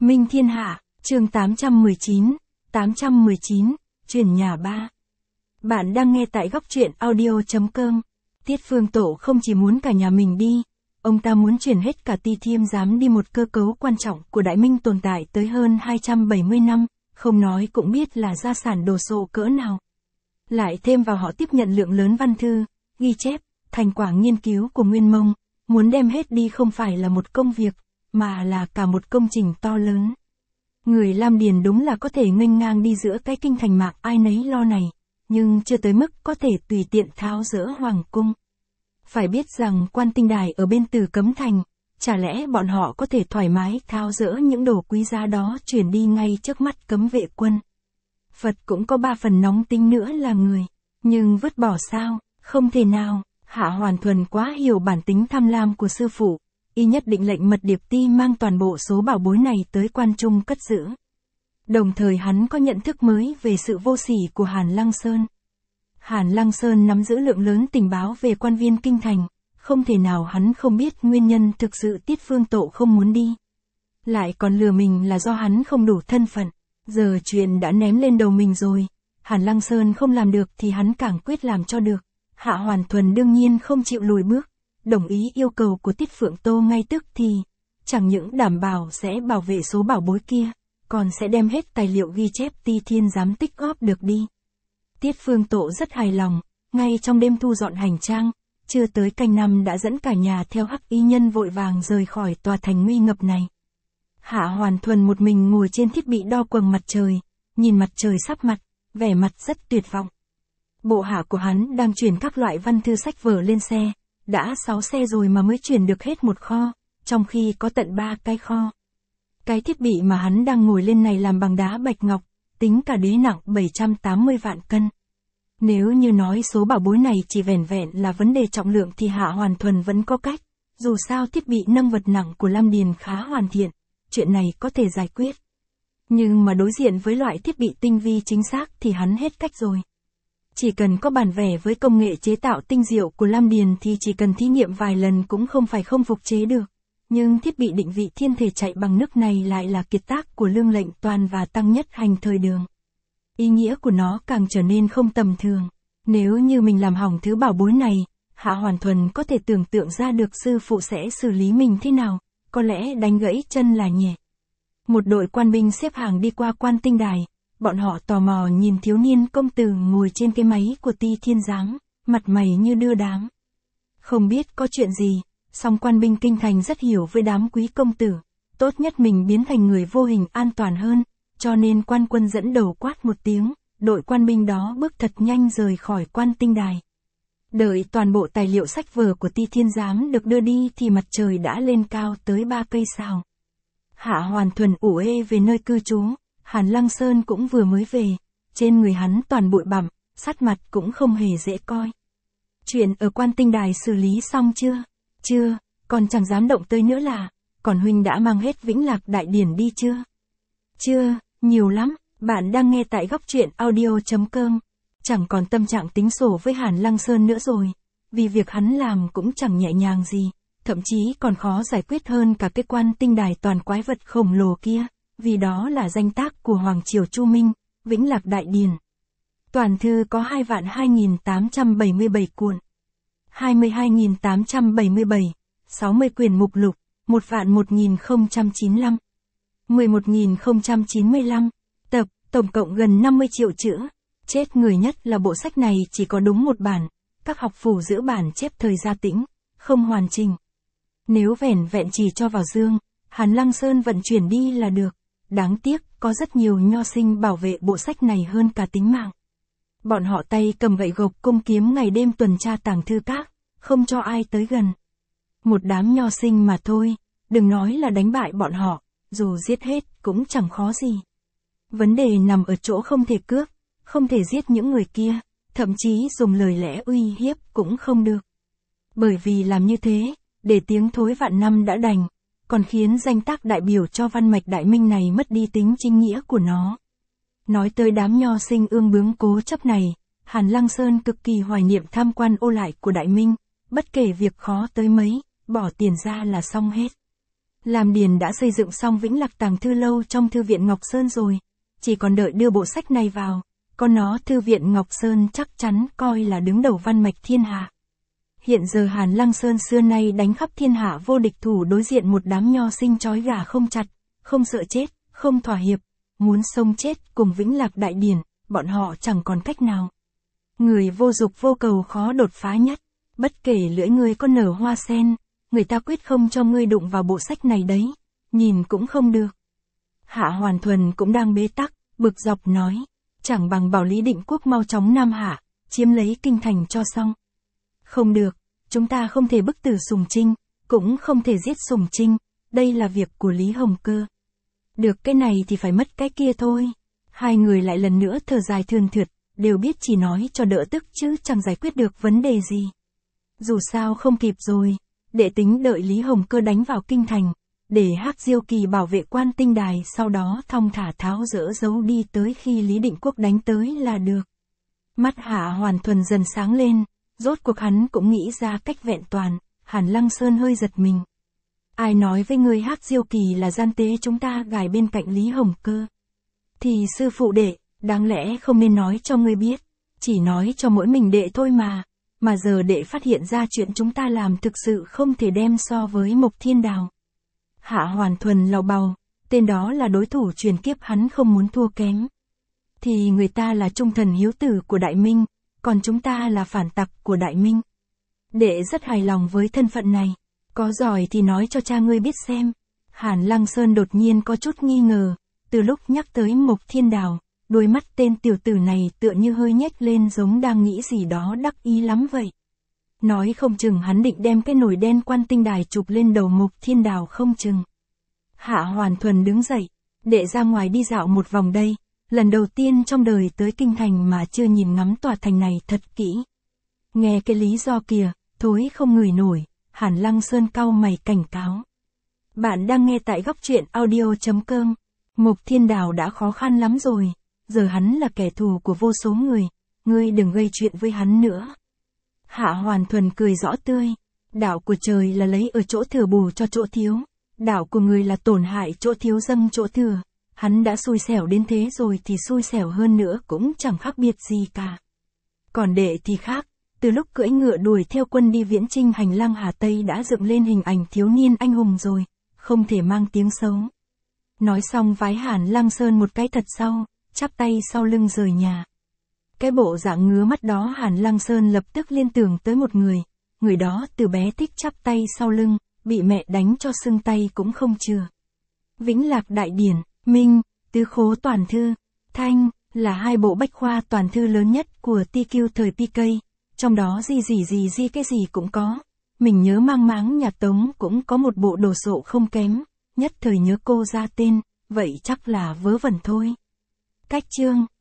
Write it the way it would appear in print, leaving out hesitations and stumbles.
Minh Thiên Hạ, chương 819, chuyển nhà 3. Bạn đang nghe tại góc truyện audio.com. Tiết Phương Tổ không chỉ muốn cả nhà mình đi, ông ta muốn chuyển hết cả Ti Thiêm Giám đi, một cơ cấu quan trọng của Đại Minh tồn tại tới hơn 270 năm, không nói cũng biết là gia sản đồ sộ cỡ nào. Lại thêm vào họ tiếp nhận lượng lớn văn thư, ghi chép, thành quả nghiên cứu của Nguyên Mông, muốn đem hết đi không phải là một công việc, mà là cả một công trình to lớn. Người Lam Điền đúng là có thể nghênh ngang đi giữa cái kinh thành mạc ai nấy lo này, nhưng chưa tới mức có thể tùy tiện tháo dỡ hoàng cung. Phải biết rằng Quan Tinh Đài ở bên Từ Cấm Thành, chả lẽ bọn họ có thể thoải mái tháo dỡ những đồ quý giá đó chuyển đi ngay trước mắt cấm vệ quân. Phật cũng có 3 phần nóng tính nữa là người, nhưng vứt bỏ sao, không thể nào. Hạ Hoàn Thuần quá hiểu bản tính tham lam của sư phụ, y nhất định lệnh Mật Điệp Ti mang toàn bộ số bảo bối này tới Quan Trung cất giữ. Đồng thời hắn có nhận thức mới về sự vô sỉ của Hàn Lăng Sơn. Hàn Lăng Sơn nắm giữ lượng lớn tình báo về quan viên kinh thành, không thể nào hắn không biết nguyên nhân thực sự Tiết Phương Tổ không muốn đi. Lại còn lừa mình là do hắn không đủ thân phận, giờ chuyện đã ném lên đầu mình rồi, Hàn Lăng Sơn không làm được thì hắn càng quyết làm cho được. Hạ Hoàn Thuần đương nhiên không chịu lùi bước, đồng ý yêu cầu của Tiết Phượng Tô ngay tức thì, chẳng những đảm bảo sẽ bảo vệ số bảo bối kia, còn sẽ đem hết tài liệu ghi chép Ti Thiên Giám tích góp được đi. Tiết Phương Tổ rất hài lòng, ngay trong đêm thu dọn hành trang, chưa tới canh năm đã dẫn cả nhà theo Hắc Y Nhân vội vàng rời khỏi tòa thành nguy ngập này. Hạ Hoàn Thuần một mình ngồi trên thiết bị đo quầng mặt trời, nhìn mặt trời sắp mặt, vẻ mặt rất tuyệt vọng. Bộ hạ của hắn đang chuyển các loại văn thư sách vở lên xe, đã 6 xe rồi mà mới chuyển được hết một kho, trong khi có tận 3 cái kho. Cái thiết bị mà hắn đang ngồi lên này làm bằng đá bạch ngọc, tính cả đế nặng 780 vạn cân. Nếu như nói số bảo bối này chỉ vẻn vẹn là vấn đề trọng lượng thì Hạ Hoàn Thuần vẫn có cách, dù sao thiết bị nâng vật nặng của Lam Điền khá hoàn thiện, chuyện này có thể giải quyết. Nhưng mà đối diện với loại thiết bị tinh vi chính xác thì hắn hết cách rồi. Chỉ cần có bản vẽ với công nghệ chế tạo tinh diệu của Lam Điền thì chỉ cần thí nghiệm vài lần cũng không phải không phục chế được. Nhưng thiết bị định vị thiên thể chạy bằng nước này lại là kiệt tác của Lương Lệnh Toàn và Tăng Nhất Hành thời Đường. Ý nghĩa của nó càng trở nên không tầm thường. Nếu như mình làm hỏng thứ bảo bối này, Hạ Hoàn Thuần có thể tưởng tượng ra được sư phụ sẽ xử lý mình thế nào, có lẽ đánh gãy chân là nhẹ. Một đội quan binh xếp hàng đi qua Quan Tinh Đài. Bọn họ tò mò nhìn thiếu niên công tử ngồi trên cái máy của Ti Thiên Giám, mặt mày như đưa đám. Không biết có chuyện gì, song quan binh kinh thành rất hiểu với đám quý công tử, tốt nhất mình biến thành người vô hình an toàn hơn, cho nên quan quân dẫn đầu quát một tiếng, đội quan binh đó bước thật nhanh rời khỏi Quan Tinh Đài. Đợi toàn bộ tài liệu sách vở của Ti Thiên Giám được đưa đi thì mặt trời đã lên cao tới 3 cây sao. Hạ Hoàn Thuần ủ ê về nơi cư trú. Hàn Lăng Sơn cũng vừa mới về, trên người hắn toàn bụi bặm, sắc mặt cũng không hề dễ coi. Chuyện ở Quan Tinh Đài xử lý xong chưa? Chưa, còn chẳng dám động tới nữa là, còn huynh đã mang hết Vĩnh Lạc Đại Điển đi chưa? Chưa, nhiều lắm, bạn đang nghe tại góc truyện audio.com. Chẳng còn tâm trạng tính sổ với Hàn Lăng Sơn nữa rồi, vì việc hắn làm cũng chẳng nhẹ nhàng gì, thậm chí còn khó giải quyết hơn cả cái Quan Tinh Đài toàn quái vật khổng lồ kia. Vì đó là danh tác của Hoàng Triều Chu Minh, Vĩnh Lạc Đại Điển. Toàn thư có 2.2877 cuộn, 22.877, 60 quyển mục lục, 1.1095, 11.095 tập, tổng cộng gần 50 triệu chữ. Chết người nhất là bộ sách này chỉ có đúng một bản, các học phủ giữ bản chép thời Gia Tĩnh, không hoàn chỉnh. Nếu vẻn vẹn chỉ cho vào dương, Hàn Lăng Sơn vận chuyển đi là được. Đáng tiếc, có rất nhiều nho sinh bảo vệ bộ sách này hơn cả tính mạng. Bọn họ tay cầm gậy gộc cung kiếm ngày đêm tuần tra tàng thư các, không cho ai tới gần. Một đám nho sinh mà thôi, đừng nói là đánh bại bọn họ, dù giết hết cũng chẳng khó gì. Vấn đề nằm ở chỗ không thể cướp, không thể giết những người kia, thậm chí dùng lời lẽ uy hiếp cũng không được. Bởi vì làm như thế, để tiếng thối vạn năm đã đành, còn khiến danh tác đại biểu cho văn mạch Đại Minh này mất đi tính chính nghĩa của nó. Nói tới đám nho sinh ương bướng cố chấp này, Hàn Lăng Sơn cực kỳ hoài niệm tham quan ô lại của Đại Minh, bất kể việc khó tới mấy, bỏ tiền ra là xong hết. Lam Điền đã xây dựng xong Vĩnh Lạc Tàng Thư Lâu trong Thư viện Ngọc Sơn rồi. Chỉ còn đợi đưa bộ sách này vào. Có nó Thư viện Ngọc Sơn chắc chắn coi là đứng đầu văn mạch thiên hạ. Hiện giờ Hàn Lăng Sơn xưa nay đánh khắp thiên hạ vô địch thủ đối diện một đám nho sinh trói gà không chặt, không sợ chết, không thỏa hiệp, muốn sống chết cùng Vĩnh Lạc Đại Điển, bọn họ chẳng còn cách nào. Người vô dục vô cầu khó đột phá nhất, bất kể lưỡi ngươi có nở hoa sen, người ta quyết không cho ngươi đụng vào bộ sách này đấy, nhìn cũng không được. Hạ Hoàn Thuần cũng đang bế tắc, bực dọc nói, chẳng bằng bảo Lý Định Quốc mau chóng Nam Hạ, chiếm lấy kinh thành cho xong. Không được, chúng ta không thể bức tử Sùng Trinh, cũng không thể giết Sùng Trinh, đây là việc của Lý Hồng Cơ. Được cái này thì phải mất cái kia thôi. Hai người lại lần nữa thở dài thườn thượt, đều biết chỉ nói cho đỡ tức chứ chẳng giải quyết được vấn đề gì. Dù sao không kịp rồi, đệ tính đợi Lý Hồng Cơ đánh vào kinh thành, để Hắc Diêu Kỳ bảo vệ Quan Tinh Đài, sau đó thong thả tháo dỡ giấu đi tới khi Lý Định Quốc đánh tới là được. Mắt Hạ Hoàn Thuần dần sáng lên, rốt cuộc hắn cũng nghĩ ra cách vẹn toàn. Hàn Lăng Sơn hơi giật mình. Ai nói với người Hắc Diêu Kỳ là gian tế chúng ta gài bên cạnh Lý Hồng Cơ? Thì sư phụ đệ, đáng lẽ không nên nói cho ngươi biết, chỉ nói cho mỗi mình đệ thôi mà giờ đệ phát hiện ra chuyện chúng ta làm thực sự không thể đem so với Mộc Thiên Đào. Hạ Hoàn Thuần lầu bầu, tên đó là đối thủ truyền kiếp hắn không muốn thua kém. Thì người ta là trung thần hiếu tử của Đại Minh, còn chúng ta là phản tặc của Đại Minh. Đệ rất hài lòng với thân phận này, có giỏi thì nói cho cha ngươi biết xem. Hàn Lăng Sơn đột nhiên có chút nghi ngờ, từ lúc nhắc tới Mộc Thiên Đào, đôi mắt tên tiểu tử này tựa như hơi nhếch lên giống đang nghĩ gì đó đắc ý lắm vậy. Nói không chừng hắn định đem cái nồi đen Quan Tinh Đài chụp lên đầu Mộc Thiên Đào không chừng. Hạ Hoàn Thuần đứng dậy, đệ ra ngoài đi dạo một vòng đây, lần đầu tiên trong đời tới kinh thành mà chưa nhìn ngắm tòa thành này thật kỹ. Nghe cái lý do kìa, thối không ngửi nổi, Hàn Lăng Sơn cau mày cảnh cáo. Bạn đang nghe tại góc truyện audio.com. Mộc Thiên Đào đã khó khăn lắm rồi, giờ hắn là kẻ thù của vô số người, ngươi đừng gây chuyện với hắn nữa. Hạ Hoàn Thuần cười rõ tươi, đạo của trời là lấy ở chỗ thừa bù cho chỗ thiếu, đạo của người là tổn hại chỗ thiếu dâng chỗ thừa, hắn đã xui xẻo đến thế rồi thì xui xẻo hơn nữa cũng chẳng khác biệt gì cả. Còn đệ thì khác, từ lúc cưỡi ngựa đuổi theo quân đi viễn chinh hành lang Hà Tây đã dựng lên hình ảnh thiếu niên anh hùng rồi, không thể mang tiếng xấu. Nói xong vái Hàn Lăng Sơn một cái thật sâu, chắp tay sau lưng rời nhà. Cái bộ dạng ngứa mắt đó Hàn Lăng Sơn lập tức liên tưởng tới một người đó từ bé thích chắp tay sau lưng, bị mẹ đánh cho sưng tay cũng không chừa. Vĩnh Lạc Đại Điển, Minh, Tứ Khố Toàn Thư, Thanh, là hai bộ bách khoa toàn thư lớn nhất của TQ thời PK, trong đó gì cái gì cũng có. Mình nhớ mang máng nhà Tống cũng có một bộ đồ sộ không kém, nhất thời nhớ cô ra tên, vậy chắc là vớ vẩn thôi. Cách chương